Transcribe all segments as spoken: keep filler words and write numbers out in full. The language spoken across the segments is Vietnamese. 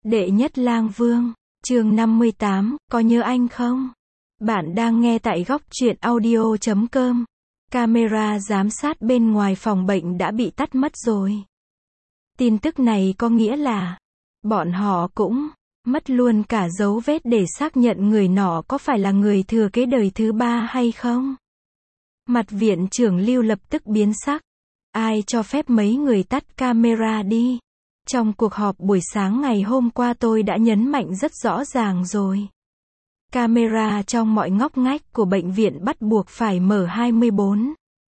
Đệ nhất lang vương, chương năm mươi tám, có nhớ anh không? Bạn đang nghe tại góc truyện audio chấm com. Camera giám sát bên ngoài phòng bệnh đã bị tắt mất rồi. Tin tức này có nghĩa là bọn họ cũng mất luôn cả dấu vết để xác nhận người nọ có phải là người thừa kế đời thứ ba hay không. Mặt viện trưởng Lưu lập tức biến sắc. Ai cho phép mấy người tắt camera đi? Trong cuộc họp buổi sáng ngày hôm qua tôi đã nhấn mạnh rất rõ ràng rồi. Camera trong mọi ngóc ngách của bệnh viện bắt buộc phải mở hai mươi bốn.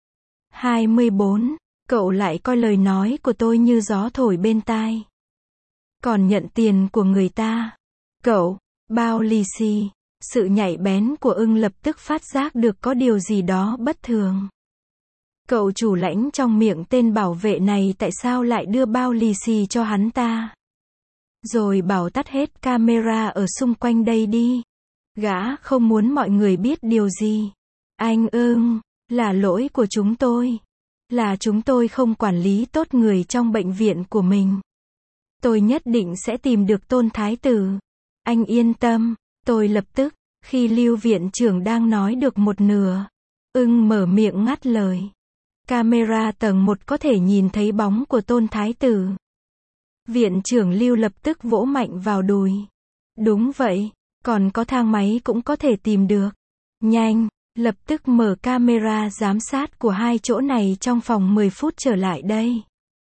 hai mươi bốn, cậu lại coi lời nói của tôi như gió thổi bên tai. Còn nhận tiền của người ta. Cậu, bao lì xì. Sự nhạy bén của ưng lập tức phát giác được có điều gì đó bất thường. Cậu chủ lãnh trong miệng tên bảo vệ này tại sao lại đưa bao lì xì cho hắn ta? Rồi bảo tắt hết camera ở xung quanh đây đi. Gã không muốn mọi người biết điều gì. Anh ưng, là lỗi của chúng tôi. Là chúng tôi không quản lý tốt người trong bệnh viện của mình. Tôi nhất định sẽ tìm được Tôn Thái Tử. Anh yên tâm, tôi lập tức, khi Lưu viện trưởng đang nói được một nửa. Ưng mở miệng ngắt lời. Camera tầng một có thể nhìn thấy bóng của Tôn Thái Tử. Viện trưởng Lưu lập tức vỗ mạnh vào đùi. Đúng vậy, còn có thang máy cũng có thể tìm được. Nhanh, lập tức mở camera giám sát của hai chỗ này trong vòng mười phút trở lại đây.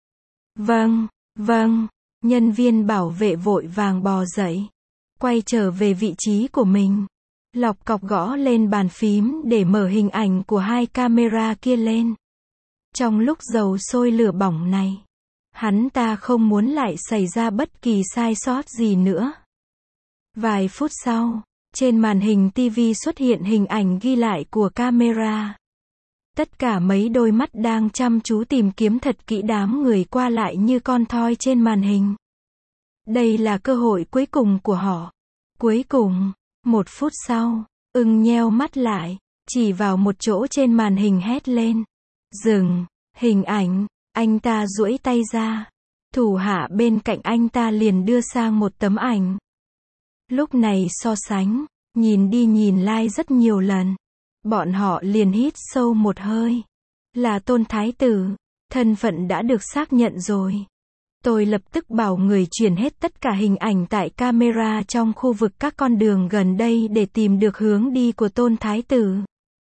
Vâng, vâng, nhân viên bảo vệ vội vàng bò dậy. Quay trở về vị trí của mình. Lọc cọc gõ lên bàn phím để mở hình ảnh của hai camera kia lên. Trong lúc dầu sôi lửa bỏng này, hắn ta không muốn lại xảy ra bất kỳ sai sót gì nữa. Vài phút sau, trên màn hình ti vi xuất hiện hình ảnh ghi lại của camera. Tất cả mấy đôi mắt đang chăm chú tìm kiếm thật kỹ đám người qua lại như con thoi trên màn hình. Đây là cơ hội cuối cùng của họ. Cuối cùng, một phút sau, ưng nheo mắt lại, chỉ vào một chỗ trên màn hình hét lên. Dừng, hình ảnh, anh ta duỗi tay ra. Thủ hạ bên cạnh anh ta liền đưa sang một tấm ảnh. Lúc này so sánh, nhìn đi nhìn lại rất nhiều lần. Bọn họ liền hít sâu một hơi. Là Tôn Thái Tử, thân phận đã được xác nhận rồi. Tôi lập tức bảo người chuyển hết tất cả hình ảnh tại camera trong khu vực các con đường gần đây để tìm được hướng đi của Tôn Thái Tử.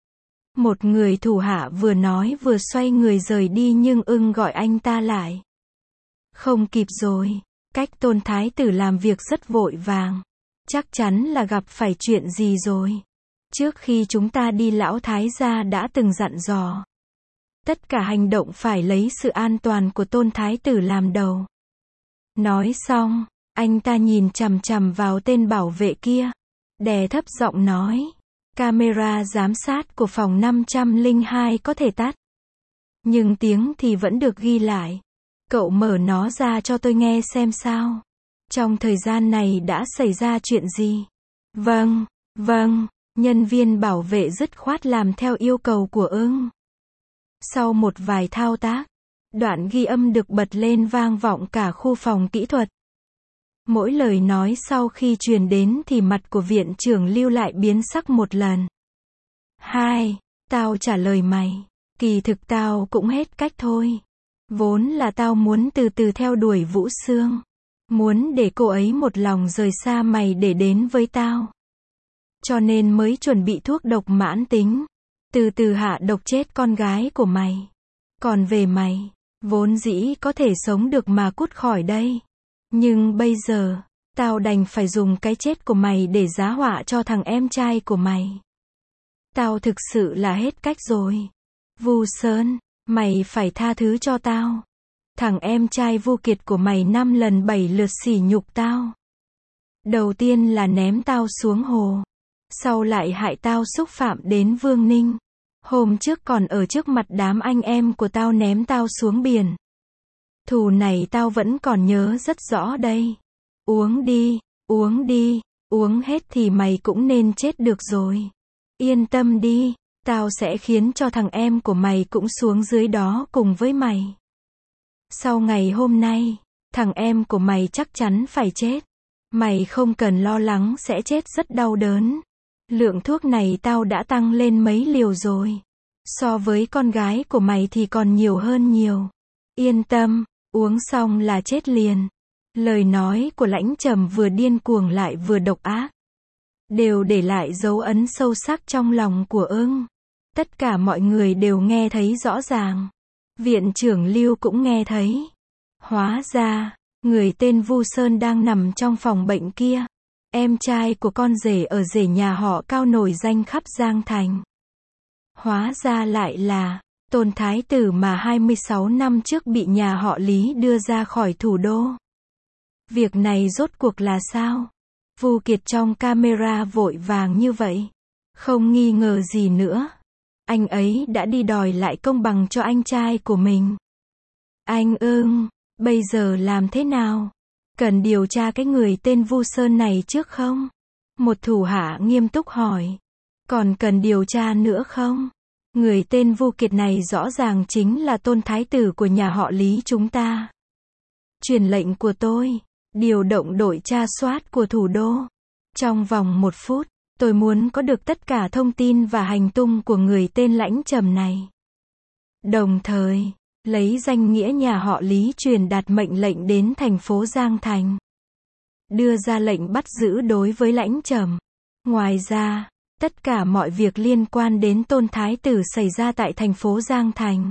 Một người thủ hạ vừa nói vừa xoay người rời đi nhưng ưng gọi anh ta lại. Không kịp rồi, cách Tôn Thái Tử làm việc rất vội vàng. Chắc chắn là gặp phải chuyện gì rồi. Trước khi chúng ta đi lão Thái gia đã từng dặn dò. Tất cả hành động phải lấy sự an toàn của Tôn Thái Tử làm đầu. Nói xong, anh ta nhìn chằm chằm vào tên bảo vệ kia. Đè thấp giọng nói. Camera giám sát của phòng năm trăm lẻ hai có thể tắt. Nhưng tiếng thì vẫn được ghi lại. Cậu mở nó ra cho tôi nghe xem sao. Trong thời gian này đã xảy ra chuyện gì? Vâng, vâng, nhân viên bảo vệ dứt khoát làm theo yêu cầu của ưng. Sau một vài thao tác, đoạn ghi âm được bật lên vang vọng cả khu phòng kỹ thuật. Mỗi lời nói sau khi truyền đến thì mặt của viện trưởng Lưu lại biến sắc một lần. Hai, tao trả lời mày. Kỳ thực tao cũng hết cách thôi. Vốn là tao muốn từ từ theo đuổi Vũ Sương. Muốn để cô ấy một lòng rời xa mày để đến với tao. Cho nên mới chuẩn bị thuốc độc mãn tính. Từ từ hạ độc chết con gái của mày. Còn về mày, vốn dĩ có thể sống được mà cút khỏi đây. Nhưng bây giờ, tao đành phải dùng cái chết của mày để giá họa cho thằng em trai của mày. Tao thực sự là hết cách rồi. Vu Sơn, mày phải tha thứ cho tao. Thằng em trai Vu Kiệt của mày năm lần bảy lượt sỉ nhục tao. Đầu tiên là ném tao xuống hồ. Sau lại hại tao xúc phạm đến Vương Ninh. Hôm trước còn ở trước mặt đám anh em của tao ném tao xuống biển. Thù này tao vẫn còn nhớ rất rõ đây. Uống đi, uống đi, uống hết thì mày cũng nên chết được rồi. Yên tâm đi, tao sẽ khiến cho thằng em của mày cũng xuống dưới đó cùng với mày. Sau ngày hôm nay, thằng em của mày chắc chắn phải chết. Mày không cần lo lắng sẽ chết rất đau đớn. Lượng thuốc này tao đã tăng lên mấy liều rồi. So với con gái của mày thì còn nhiều hơn nhiều. Yên tâm, uống xong là chết liền. Lời nói của Lãnh Trầm vừa điên cuồng lại vừa độc ác. Đều để lại dấu ấn sâu sắc trong lòng của ưng. Tất cả mọi người đều nghe thấy rõ ràng. Viện trưởng Lưu cũng nghe thấy. Hóa ra, người tên Vu Sơn đang nằm trong phòng bệnh kia. Em trai của con rể ở rể nhà họ Cao nổi danh khắp Giang Thành. Hóa ra lại là Tôn Thái Tử mà hai mươi sáu năm trước bị nhà họ Lý đưa ra khỏi thủ đô. Việc này rốt cuộc là sao? Vu Kiệt trong camera vội vàng như vậy. Không nghi ngờ gì nữa. Anh ấy đã đi đòi lại công bằng cho anh trai của mình. Anh ưng, bây giờ làm thế nào? Cần điều tra cái người tên Vu Sơn này trước không? Một thủ hạ nghiêm túc hỏi. Còn cần điều tra nữa không? Người tên Vu Kiệt này rõ ràng chính là Tôn Thái Tử của nhà họ Lý chúng ta. Truyền lệnh của tôi. Điều động đội tra soát của thủ đô. Trong vòng một phút, tôi muốn có được tất cả thông tin và hành tung của người tên Lãnh Trầm này. Đồng thời, lấy danh nghĩa nhà họ Lý truyền đạt mệnh lệnh đến thành phố Giang Thành. Đưa ra lệnh bắt giữ đối với Lãnh Trầm. Ngoài ra, tất cả mọi việc liên quan đến Tôn Thái Tử xảy ra tại thành phố Giang Thành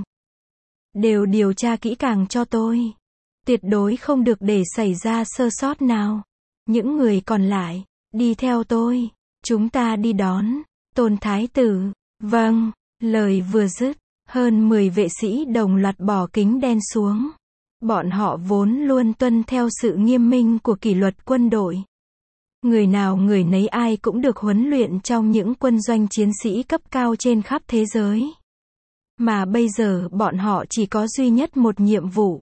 đều điều tra kỹ càng cho tôi. Tuyệt đối không được để xảy ra sơ sót nào. Những người còn lại, đi theo tôi. Chúng ta đi đón Tôn Thái Tử. Vâng, lời vừa dứt, hơn mười vệ sĩ đồng loạt bỏ kính đen xuống. Bọn họ vốn luôn tuân theo sự nghiêm minh của kỷ luật quân đội. Người nào người nấy ai cũng được huấn luyện trong những quân doanh chiến sĩ cấp cao trên khắp thế giới. Mà bây giờ bọn họ chỉ có duy nhất một nhiệm vụ.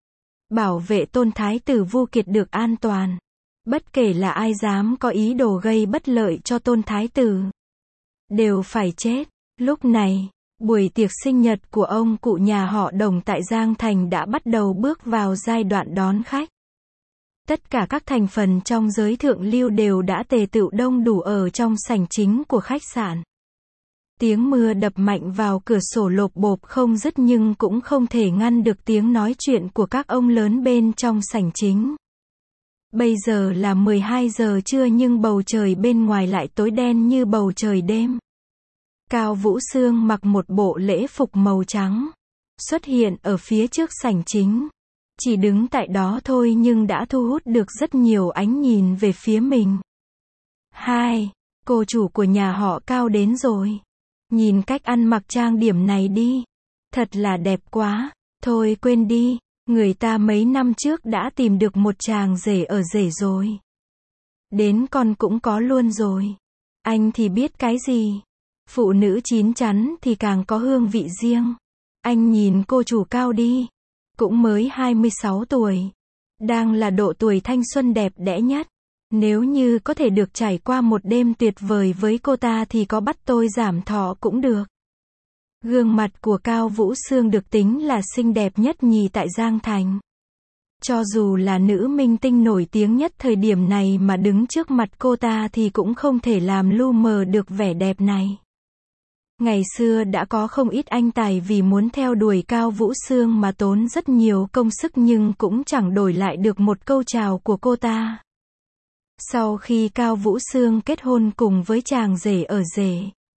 Bảo vệ Tôn Thái Tử Vu Kiệt được an toàn. Bất kể là ai dám có ý đồ gây bất lợi cho Tôn Thái Tử, đều phải chết. Lúc này, buổi tiệc sinh nhật của ông cụ nhà họ Đồng tại Giang Thành đã bắt đầu bước vào giai đoạn đón khách. Tất cả các thành phần trong giới thượng lưu đều đã tề tựu đông đủ ở trong sảnh chính của khách sạn. Tiếng mưa đập mạnh vào cửa sổ lộp bộp không dứt nhưng cũng không thể ngăn được tiếng nói chuyện của các ông lớn bên trong sảnh chính. Bây giờ là mười hai giờ trưa nhưng bầu trời bên ngoài lại tối đen như bầu trời đêm. Cao Vũ Sương mặc một bộ lễ phục màu trắng, xuất hiện ở phía trước sảnh chính. Chỉ đứng tại đó thôi nhưng đã thu hút được rất nhiều ánh nhìn về phía mình. Hai, cô chủ của nhà họ Cao đến rồi. Nhìn cách ăn mặc trang điểm này đi. Thật là đẹp quá. Thôi quên đi, người ta mấy năm trước đã tìm được một chàng rể ở rể rồi. Đến con cũng có luôn rồi. Anh thì biết cái gì. Phụ nữ chín chắn thì càng có hương vị riêng. Anh nhìn cô chủ Cao đi. Cũng mới hai mươi sáu tuổi. Đang là độ tuổi thanh xuân đẹp đẽ nhất. Nếu như có thể được trải qua một đêm tuyệt vời với cô ta thì có bắt tôi giảm thọ cũng được. Gương mặt của Cao Vũ Sương được tính là xinh đẹp nhất nhì tại Giang Thành. Cho dù là nữ minh tinh nổi tiếng nhất thời điểm này mà đứng trước mặt cô ta thì cũng không thể làm lu mờ được vẻ đẹp này. Ngày xưa đã có không ít anh tài vì muốn theo đuổi Cao Vũ Sương mà tốn rất nhiều công sức nhưng cũng chẳng đổi lại được một câu chào của cô ta. Sau khi Cao Vũ Sương kết hôn cùng với chàng rể ở rể,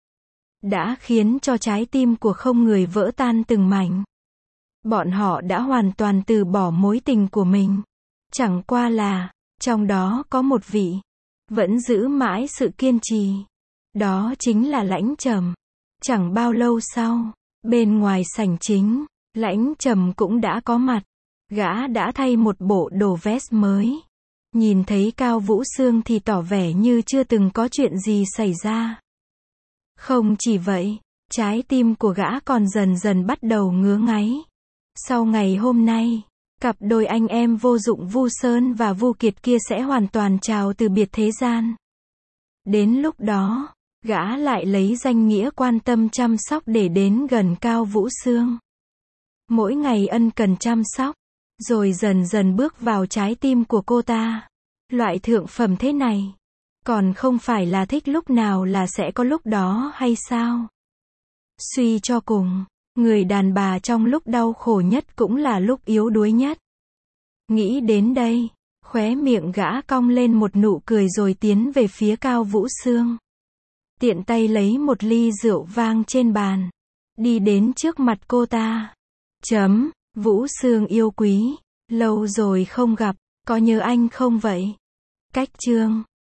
đã khiến cho trái tim của không người vỡ tan từng mảnh. Bọn họ đã hoàn toàn từ bỏ mối tình của mình. Chẳng qua là, trong đó có một vị, vẫn giữ mãi sự kiên trì. Đó chính là Lãnh Trầm. Chẳng bao lâu sau, bên ngoài sảnh chính, Lãnh Trầm cũng đã có mặt. Gã đã thay một bộ đồ vest mới. Nhìn thấy Cao Vũ Sương thì tỏ vẻ như chưa từng có chuyện gì xảy ra. Không chỉ vậy, trái tim của gã còn dần dần bắt đầu ngứa ngáy. Sau ngày hôm nay, cặp đôi anh em vô dụng Vu Sơn và Vu Kiệt kia sẽ hoàn toàn chào từ biệt thế gian. Đến lúc đó, gã lại lấy danh nghĩa quan tâm chăm sóc để đến gần Cao Vũ Sương. Mỗi ngày ân cần chăm sóc, rồi dần dần bước vào trái tim của cô ta. Loại thượng phẩm thế này. Còn không phải là thích lúc nào là sẽ có lúc đó hay sao? Suy cho cùng, người đàn bà trong lúc đau khổ nhất cũng là lúc yếu đuối nhất. Nghĩ đến đây, khóe miệng gã cong lên một nụ cười rồi tiến về phía Cao Vũ Sương. Tiện tay lấy một ly rượu vang trên bàn. Đi đến trước mặt cô ta. Chấm, Vũ Sương yêu quý. Lâu rồi không gặp, có nhớ anh không vậy? Cách chương